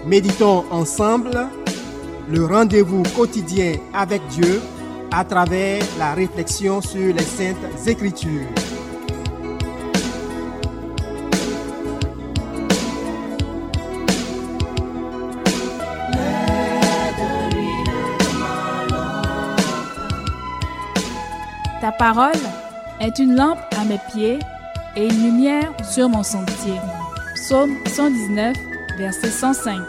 Méditons ensemble le rendez-vous quotidien avec Dieu à travers la réflexion sur les Saintes Écritures. Ta parole est une lampe à mes pieds et une lumière sur mon sentier. Psaume 119, verset 105.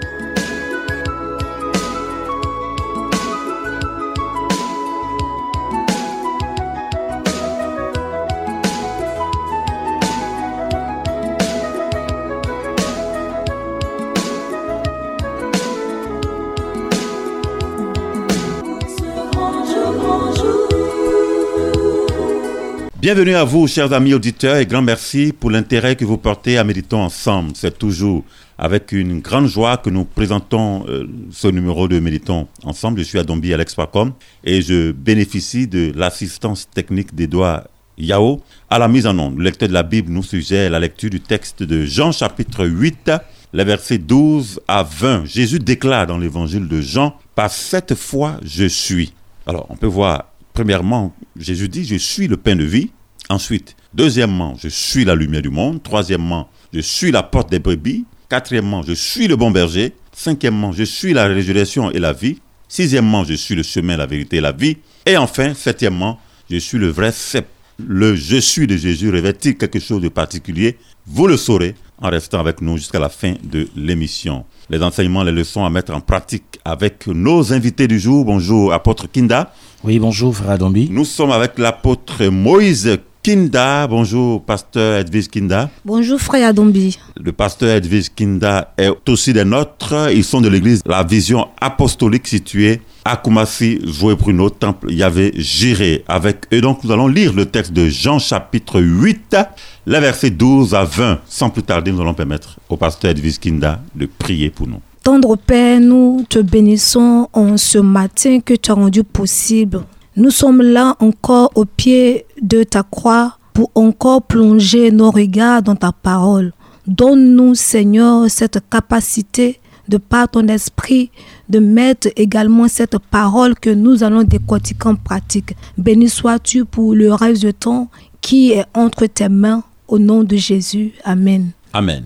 Bienvenue à vous, chers amis auditeurs, et grand merci pour l'intérêt que vous portez à Méditons ensemble. C'est toujours avec une grande joie que nous présentons ce numéro de Méditons ensemble. Je suis à Dombi, Alex Pacom, et je bénéficie de l'assistance technique d'Edouard Yao. À la mise en onde, le lecteur de la Bible nous suggère la lecture du texte de Jean chapitre 8, les versets 12 à 20. Jésus déclare dans l'évangile de Jean, « Par cette foi, je suis ». Alors, on peut voir, premièrement, Jésus dit « Je suis le pain de vie ». Ensuite, deuxièmement, je suis la lumière du monde. Troisièmement, je suis la porte des brebis. Quatrièmement, je suis le bon berger. Cinquièmement, je suis la résurrection et la vie. Sixièmement, je suis le chemin, la vérité et la vie. Et enfin, septièmement, je suis le vrai cep. Le je suis de Jésus revêt-il quelque chose de particulier? Vous le saurez en restant avec nous jusqu'à la fin de l'émission. Les enseignements, les leçons à mettre en pratique avec nos invités du jour. Bonjour, apôtre Kinda. Oui, bonjour, frère Dombi. Nous sommes avec l'apôtre Moïse Kinda. Bonjour, pasteur Edwige Kinda. Bonjour, frère Adombi. Le pasteur Edwige Kinda est aussi des nôtres. Ils sont de l'église La Vision Apostolique située à Koumassi, Joué Pruneau, Temple Yahvé Jiré. Avec eux, donc, nous allons lire le texte de Jean chapitre 8, les versets 12 à 20. Sans plus tarder, nous allons permettre au pasteur Edwige Kinda de prier pour nous. Tendre Père, nous te bénissons en ce matin que tu as rendu possible. Nous sommes là encore au pied de ta croix pour encore plonger nos regards dans ta parole. Donne-nous, Seigneur, cette capacité de par ton esprit de mettre également cette parole que nous allons décortiquer en pratique. Béni sois-tu pour le reste du temps qui est entre tes mains. Au nom de Jésus. Amen. Amen.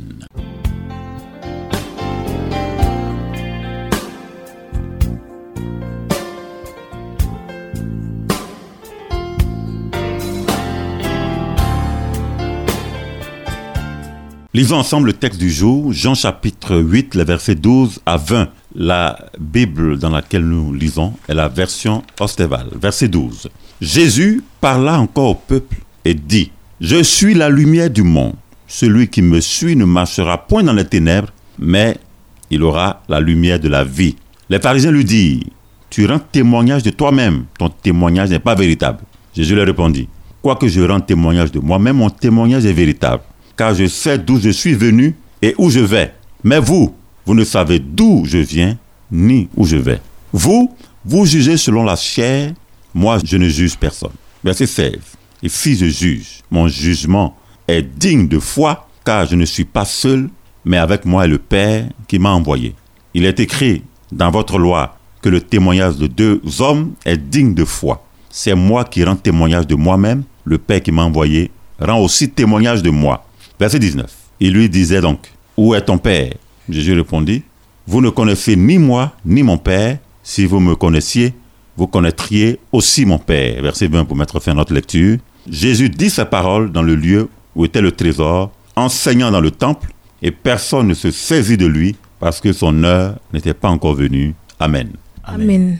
Lisons ensemble le texte du jour, Jean chapitre 8, les versets 12 à 20. La Bible dans laquelle nous lisons est la version Ostéval. Verset 12. Jésus parla encore au peuple et dit, « Je suis la lumière du monde. Celui qui me suit ne marchera point dans les ténèbres, mais il aura la lumière de la vie. » Les pharisiens lui dirent, « Tu rends témoignage de toi-même, ton témoignage n'est pas véritable. » Jésus leur répondit, « Quoique je rende témoignage de moi-même, mon témoignage est véritable. Car je sais d'où je suis venu et où je vais. Mais vous ne savez d'où je viens, ni où je vais. Vous jugez selon la chair, moi je ne juge personne. » Verset 16. « Et si je juge, mon jugement est digne de foi, car je ne suis pas seul, mais avec moi est le Père qui m'a envoyé. Il est écrit dans votre loi que le témoignage de deux hommes est digne de foi. C'est moi qui rends témoignage de moi-même, le Père qui m'a envoyé rend aussi témoignage de moi. » Verset 19. Il lui disait donc, « Où est ton Père ?» Jésus répondit, « Vous ne connaissez ni moi, ni mon Père. Si vous me connaissiez, vous connaîtriez aussi mon Père. » Verset 20 pour mettre fin à notre lecture. Jésus dit ces paroles dans le lieu où était le trésor, enseignant dans le temple, et personne ne se saisit de lui parce que son heure n'était pas encore venue. Amen. Amen.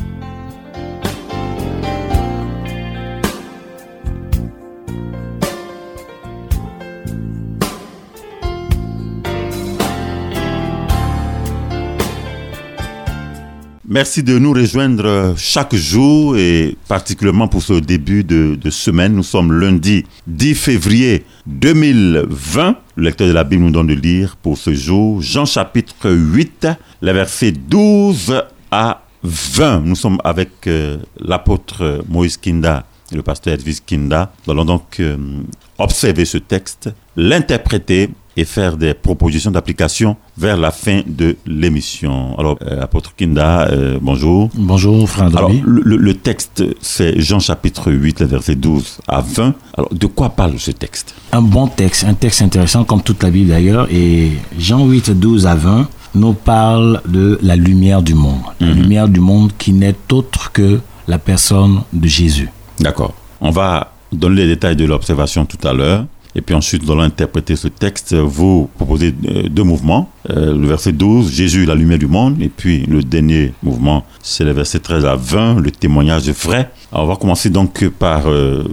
Merci de nous rejoindre chaque jour et particulièrement pour ce début de semaine. Nous sommes lundi 10 février 2020. Le lecteur de la Bible nous donne de lire pour ce jour Jean chapitre 8, les versets 12 à 20. Nous sommes avec l'apôtre Moïse Kinda et le pasteur Edwige Kinda. Nous allons donc observer ce texte, l'interpréter et faire des propositions d'application vers la fin de l'émission. Alors, apôtre Kinda, bonjour. Bonjour, frère Dabi. Alors, le texte, c'est Jean chapitre 8, le verset 12 à 20. Alors, de quoi parle ce texte? Un bon texte, un texte intéressant comme toute la Bible d'ailleurs. Et Jean 8, 12 à 20 nous parle de la lumière du monde. La lumière du monde qui n'est autre que la personne de Jésus. D'accord. On va donner les détails de l'observation tout à l'heure. Et puis ensuite, nous allons interpréter ce texte. Vous proposez deux mouvements. Le verset 12, Jésus, la lumière du monde. Et puis le dernier mouvement, c'est le verset 13 à 20, le témoignage vrai. Alors, on va commencer donc par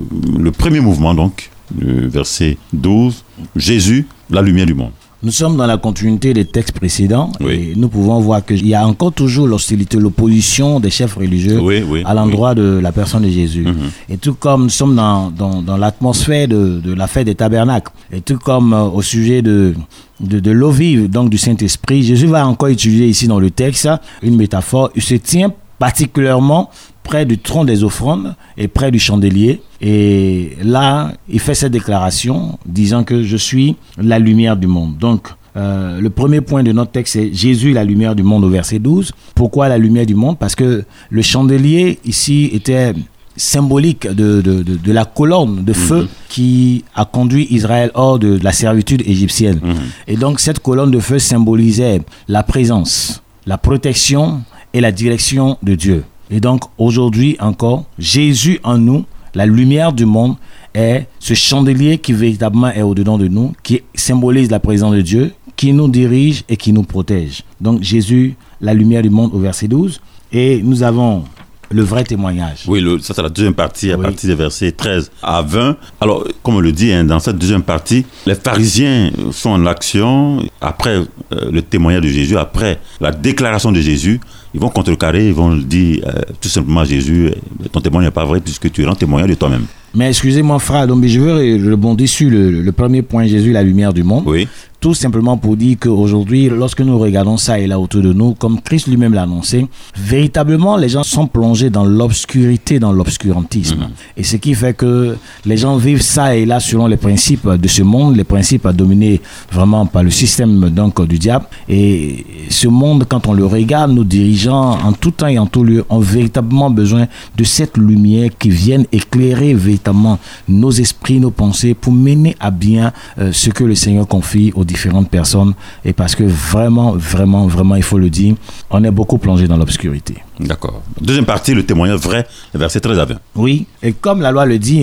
le premier mouvement, donc, le verset 12, Jésus, la lumière du monde. Nous sommes dans la continuité des textes précédents, oui. Et nous pouvons voir qu'il y a encore toujours l'hostilité, l'opposition des chefs religieux à l'endroit de la personne de Jésus. Et tout comme nous sommes dans l'atmosphère de la fête des tabernacles, et tout comme au sujet de l'eau vive, donc du Saint-Esprit, Jésus va encore utiliser ici dans le texte une métaphore. Il se tient particulièrement près du tronc des offrandes et près du chandelier. Et là, il fait cette déclaration disant que je suis la lumière du monde. Donc, le premier point de notre texte, c'est Jésus, la lumière du monde au verset 12. Pourquoi la lumière du monde? Parce que le chandelier ici était symbolique de la colonne de feu qui a conduit Israël hors de la servitude égyptienne. Et donc, cette colonne de feu symbolisait la présence, la protection et la direction de Dieu. Et donc, aujourd'hui encore, Jésus en nous, la lumière du monde, est ce chandelier qui véritablement est au-dedans de nous, qui symbolise la présence de Dieu, qui nous dirige et qui nous protège. Donc, Jésus, la lumière du monde au verset 12. Et nous avons le vrai témoignage. Oui, ça c'est la deuxième partie, à partir des versets 13 à 20. Alors, comme on le dit, dans cette deuxième partie, les pharisiens sont en action. Après le témoignage de Jésus, après la déclaration de Jésus, ils vont contrecarrer, ils vont dire tout simplement à Jésus, ton témoignage n'est pas vrai puisque tu rends témoignage de toi-même. Mais excusez-moi, frère, donc je veux rebondir sur le premier point, Jésus, la lumière du monde. Oui. Tout simplement pour dire qu'aujourd'hui, lorsque nous regardons ça et là autour de nous, comme Christ lui-même l'a annoncé, véritablement, les gens sont plongés dans l'obscurité, dans l'obscurantisme. Et ce qui fait que les gens vivent ça et là selon les principes de ce monde, les principes dominés vraiment par le système donc, du diable. Et ce monde, quand on le regarde, nos dirigeants, en tout temps et en tout lieu, ont véritablement besoin de cette lumière qui vienne éclairer véritablement nos esprits, nos pensées, pour mener à bien ce que le Seigneur confie aux différentes personnes. Et parce que vraiment, il faut le dire, on est beaucoup plongé dans l'obscurité. D'accord. Deuxième partie, le témoignage vrai, le verset 13 à 20. Oui, et comme la loi le dit,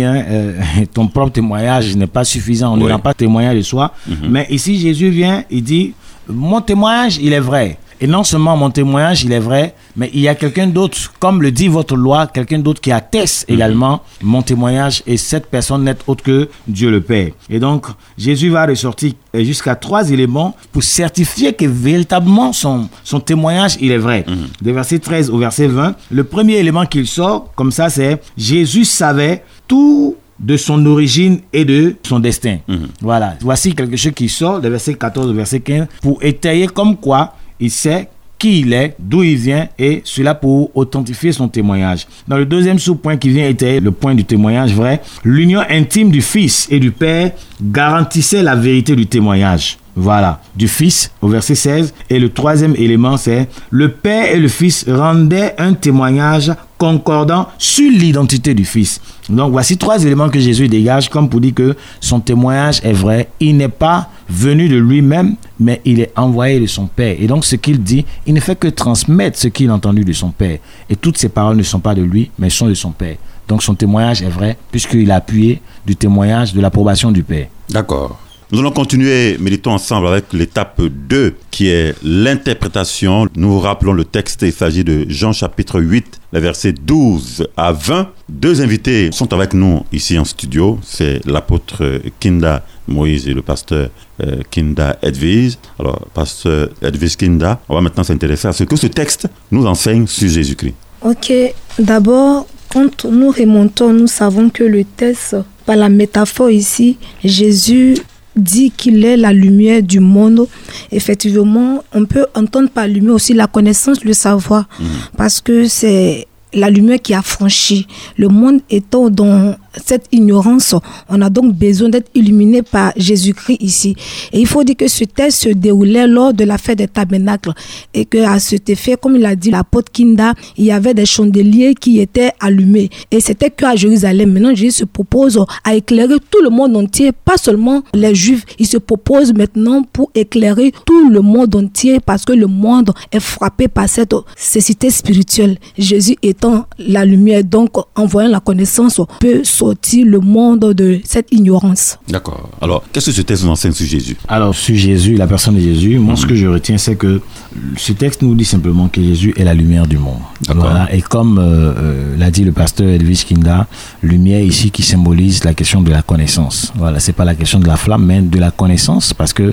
ton propre témoignage n'est pas suffisant, on ne rend pas témoignage de soi. Mais ici, Jésus vient, il dit, mon témoignage, il est vrai. Et non seulement mon témoignage, il est vrai, mais il y a quelqu'un d'autre, comme le dit votre loi, quelqu'un d'autre qui atteste également mon témoignage, et cette personne n'est autre que Dieu le Père. Et donc, Jésus va ressortir jusqu'à 3 éléments pour certifier que véritablement son témoignage, il est vrai. De verset 13 au verset 20, le premier élément qu'il sort, comme ça, c'est Jésus savait tout de son origine et de son destin. Voilà. Voici quelque chose qui sort de verset 14 au verset 15 pour étayer comme quoi il sait qui il est, d'où il vient, et cela pour authentifier son témoignage. Dans le deuxième sous-point qui vient étayer le point du témoignage vrai, l'union intime du Fils et du Père garantissait la vérité du témoignage. Voilà, du Fils au verset 16. Et le troisième élément, c'est le Père et le Fils rendaient un témoignage concordant sur l'identité du Fils. Donc voici 3 éléments que Jésus dégage comme pour dire que son témoignage est vrai. Il n'est pas venu de lui-même, mais il est envoyé de son Père. Et donc ce qu'il dit, il ne fait que transmettre ce qu'il a entendu de son Père. Et toutes ces paroles ne sont pas de lui, mais sont de son Père. Donc son témoignage est vrai, puisqu'il a appuyé du témoignage de l'approbation du Père. D'accord. Nous allons continuer, méditons ensemble avec l'étape 2, qui est l'interprétation. Nous vous rappelons le texte, il s'agit de Jean chapitre 8, les versets 12 à 20. 2 invités sont avec nous ici en studio, c'est l'apôtre Kinda Moïse et le pasteur Kinda Edwige. Alors, pasteur Edwige Kinda, on va maintenant s'intéresser à ce que ce texte nous enseigne sur Jésus-Christ. Ok, d'abord, quand nous remontons, nous savons que le texte, par la métaphore ici, Jésus dit qu'il est la lumière du monde. Effectivement, on peut entendre par lumière aussi la connaissance, le savoir, parce que c'est la lumière qui a franchi. Le monde étant dans cette ignorance. On a donc besoin d'être illuminé par Jésus-Christ ici. Et il faut dire que ce texte se déroulait lors de la fête des tabernacles et qu'à cet effet, comme il a dit l'apôtre Kinda, il y avait des chandeliers qui étaient allumés. Et c'était qu'à Jérusalem. Maintenant, Jésus se propose à éclairer tout le monde entier, pas seulement les Juifs. Il se propose maintenant pour éclairer tout le monde entier parce que le monde est frappé par cette cécité spirituelle. Jésus étant la lumière, donc en voyant la connaissance, peut sortir le monde de cette ignorance. D'accord. Alors, qu'est-ce que ce texte nous enseigne sur Jésus? Alors, sur Jésus, la personne de Jésus, moi, ce que je retiens, c'est que ce texte nous dit simplement que Jésus est la lumière du monde. Voilà. Et comme l'a dit le pasteur Elvis Kinda, lumière ici qui symbolise la question de la connaissance. Voilà, c'est pas la question de la flamme, mais de la connaissance, parce que,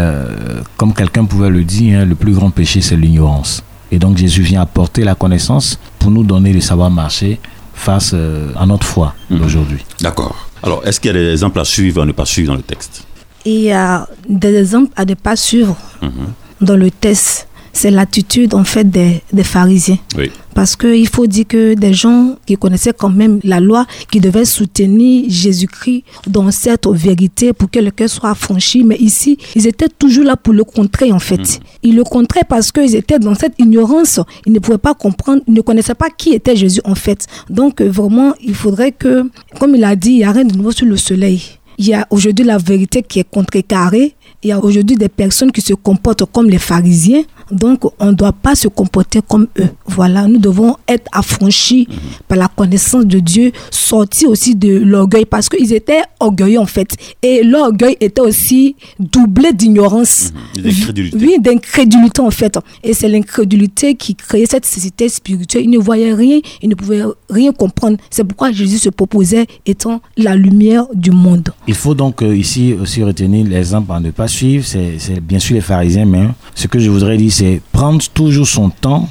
comme quelqu'un pouvait le dire, hein, le plus grand péché, c'est l'ignorance. Et donc, Jésus vient apporter la connaissance pour nous donner le savoir-marcher face à notre foi d'aujourd'hui. D'accord. Alors, est-ce qu'il y a des exemples à suivre ou à ne pas suivre dans le texte? Il y a des exemples à ne pas suivre dans le texte. C'est l'attitude en fait des pharisiens. Oui. Parce qu'il faut dire que des gens qui connaissaient quand même la loi, qui devaient soutenir Jésus-Christ dans cette vérité pour que le cœur soit affranchi. Mais ici, ils étaient toujours là pour le contrer en fait. Ils le contraient parce qu'ils étaient dans cette ignorance. Ils ne pouvaient pas comprendre, ils ne connaissaient pas qui était Jésus en fait. Donc vraiment, il faudrait que, comme il a dit, il n'y a rien de nouveau sous le soleil. Il y a aujourd'hui la vérité qui est contrecarrée. Il y a aujourd'hui des personnes qui se comportent comme les pharisiens. Donc, on ne doit pas se comporter comme eux. Voilà, nous devons être affranchis par la connaissance de Dieu, sortir aussi de l'orgueil parce qu'ils étaient orgueilleux en fait. Et l'orgueil était aussi doublé d'ignorance. D'incrédulité. Oui, d'incrédulité en fait. Et c'est l'incrédulité qui créait cette cécité spirituelle. Ils ne voyaient rien, ils ne pouvaient rien comprendre. C'est pourquoi Jésus se proposait étant la lumière du monde. Il faut donc ici aussi retenir l'exemple à ne pas suivre. C'est bien sûr les pharisiens, mais ce que je voudrais dire, c'est prendre toujours son temps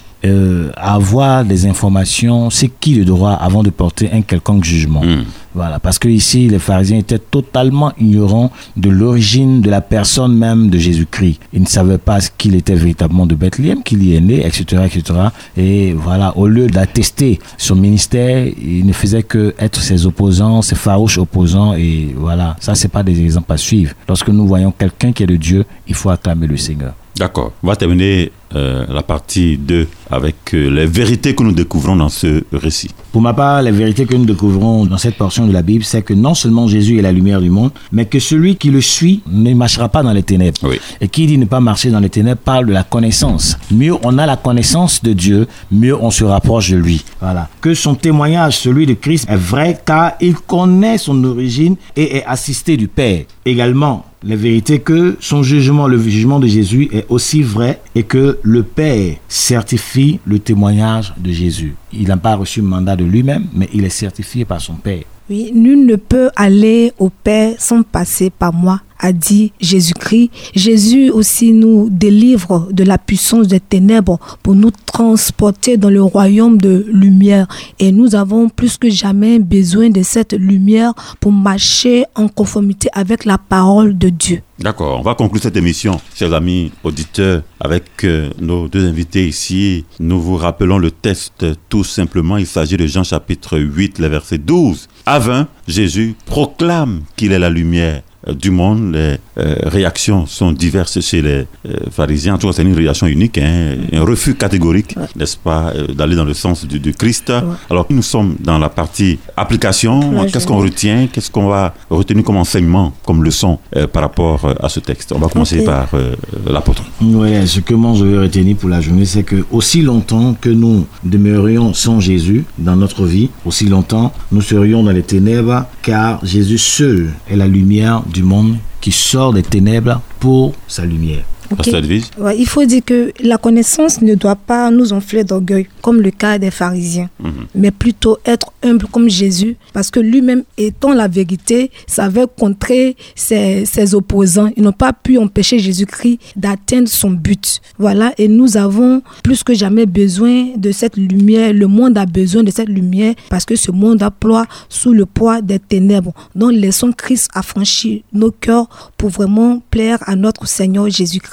à avoir des informations, c'est qui le droit avant de porter un quelconque jugement. Voilà, parce que ici les pharisiens étaient totalement ignorants de l'origine de la personne même de Jésus-Christ. Ils ne savaient pas qu'il était véritablement de Bethléem, qu'il y est né, etc., etc. Et voilà, au lieu d'attester son ministère, ils ne faisaient que être ses opposants, ses farouches opposants. Et voilà, ça c'est pas des exemples à suivre. Lorsque nous voyons quelqu'un qui est de Dieu, il faut acclamer le Seigneur. D'accord. On va terminer la partie 2 avec les vérités que nous découvrons dans ce récit. Pour ma part, les vérités que nous découvrons dans cette portion de la Bible, c'est que non seulement Jésus est la lumière du monde, mais que celui qui le suit ne marchera pas dans les ténèbres. Oui. Et qui dit ne pas marcher dans les ténèbres parle de la connaissance. Mieux on a la connaissance de Dieu, mieux on se rapproche de lui. Voilà. Que son témoignage, celui de Christ, est vrai car il connaît son origine et est assisté du Père. Également, la vérité que son jugement, le jugement de Jésus est aussi vrai et que le Père certifie le témoignage de Jésus. Il n'a pas reçu le mandat de lui-même, mais il est certifié par son Père. Oui, nul ne peut aller au Père sans passer par moi, a dit Jésus-Christ. Jésus aussi nous délivre de la puissance des ténèbres pour nous transporter dans le royaume de lumière. Et nous avons plus que jamais besoin de cette lumière pour marcher en conformité avec la parole de Dieu. D'accord, on va conclure cette émission, chers amis auditeurs, avec nos deux invités ici. Nous vous rappelons le texte tout simplement. Il s'agit de Jean chapitre 8, les versets 12 à 20. Jésus proclame qu'il est la lumière du monde. Les réactions sont diverses chez les pharisiens. En tout cas, c'est une réaction unique, un refus catégorique, n'est-ce pas, d'aller dans le sens du Christ. Ouais. Alors, nous sommes dans la partie application. Qu'est-ce qu'on retient? Qu'est-ce qu'on va retenir comme enseignement, comme leçon par rapport à ce texte? On va commencer par l'apôtre. Oui, ce que moi je veux retenir pour la journée, c'est que aussi longtemps que nous demeurions sans Jésus dans notre vie, aussi longtemps nous serions dans les ténèbres, car Jésus seul est la lumière du monde qui sort des ténèbres pour sa lumière. Okay. Ouais, il faut dire que la connaissance ne doit pas nous enfler d'orgueil, comme le cas des pharisiens, mais plutôt être humble comme Jésus, parce que lui-même, étant la vérité, savait contrer ses opposants. Ils n'ont pas pu empêcher Jésus-Christ d'atteindre son but. Voilà, et nous avons plus que jamais besoin de cette lumière. Le monde a besoin de cette lumière, parce que ce monde ploie sous le poids des ténèbres. Donc, laissons Christ affranchir nos cœurs pour vraiment plaire à notre Seigneur Jésus-Christ.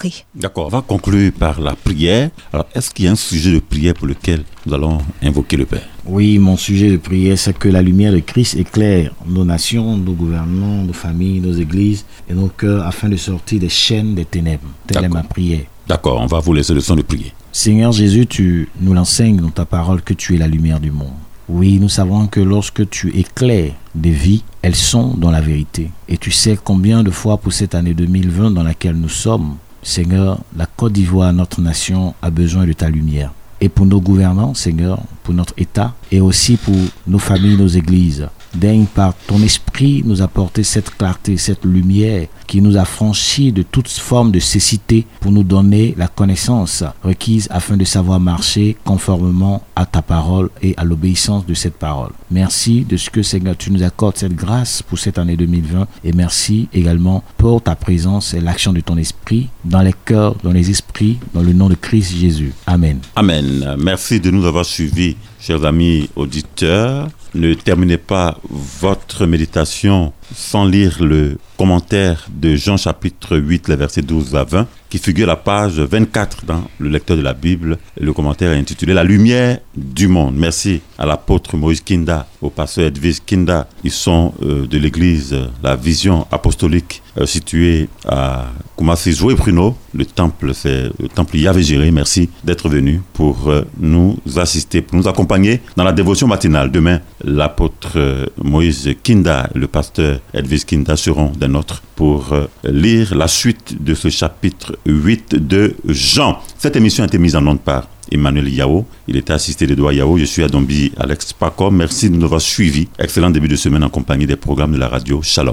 esprit. D'accord, on va conclure par la prière. Alors, est-ce qu'il y a un sujet de prière pour lequel nous allons invoquer le Père? Oui, mon sujet de prière, c'est que la lumière de Christ éclaire nos nations, nos gouvernements, nos familles, nos églises et nos cœurs afin de sortir des chaînes des ténèbres. Telle est ma prière. D'accord, on va vous laisser le son de prier. Seigneur Jésus, tu nous l'enseignes dans ta parole que tu es la lumière du monde. Oui, nous savons que lorsque tu éclaires des vies, elles sont dans la vérité. Et tu sais combien de fois pour cette année 2020 dans laquelle nous sommes, Seigneur, la Côte d'Ivoire, notre nation, a besoin de ta lumière. Et pour nos gouvernants, Seigneur, pour notre État, et aussi pour nos familles, nos églises, daigne par ton esprit nous apporter cette clarté, cette lumière qui nous a franchis de toute forme de cécité pour nous donner la connaissance requise afin de savoir marcher conformément à ta parole et à l'obéissance de cette parole. Merci de ce que, Seigneur, tu nous accordes cette grâce pour cette année 2020 et merci également pour ta présence et l'action de ton esprit dans les cœurs, dans les esprits, dans le nom de Christ Jésus. Amen. Amen. Merci de nous avoir suivis, chers amis auditeurs. Ne terminez pas votre méditation sans lire le commentaire de Jean chapitre 8, les versets 12 à 20, qui figure à la page 24 dans le lecteur de la Bible. Le commentaire est intitulé « La lumière du monde ». Merci à l'apôtre Moïse Kinda, au pasteur Edwige Kinda. Ils sont de l'église La Vision Apostolique située à Koumassi Joué Pruno. Le temple, c'est le temple Yahvé Jiré. Merci d'être venu pour nous assister, pour nous accompagner dans la dévotion matinale. Demain, l'apôtre Moïse Kinda, le pasteur Edwige Kinda seront des nôtres pour lire la suite de ce chapitre 8 de Jean. Cette émission a été mise en onde par Emmanuel Yao. Il était assisté d'Edouard Yao. Je suis à Dombi, Alex Paco. Merci de nous avoir suivis. Excellent début de semaine en compagnie des programmes de la radio. Shalom.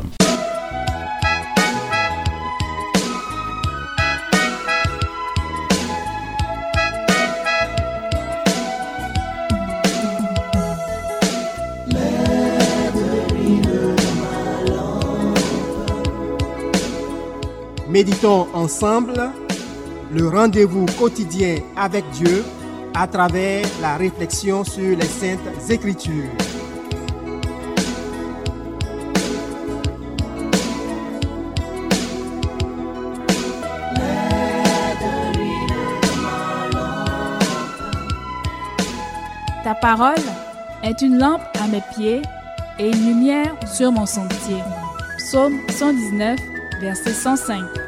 Méditons ensemble le rendez-vous quotidien avec Dieu à travers la réflexion sur les Saintes Écritures. Ta parole est une lampe à mes pieds et une lumière sur mon sentier. Psaume 119, verset 105.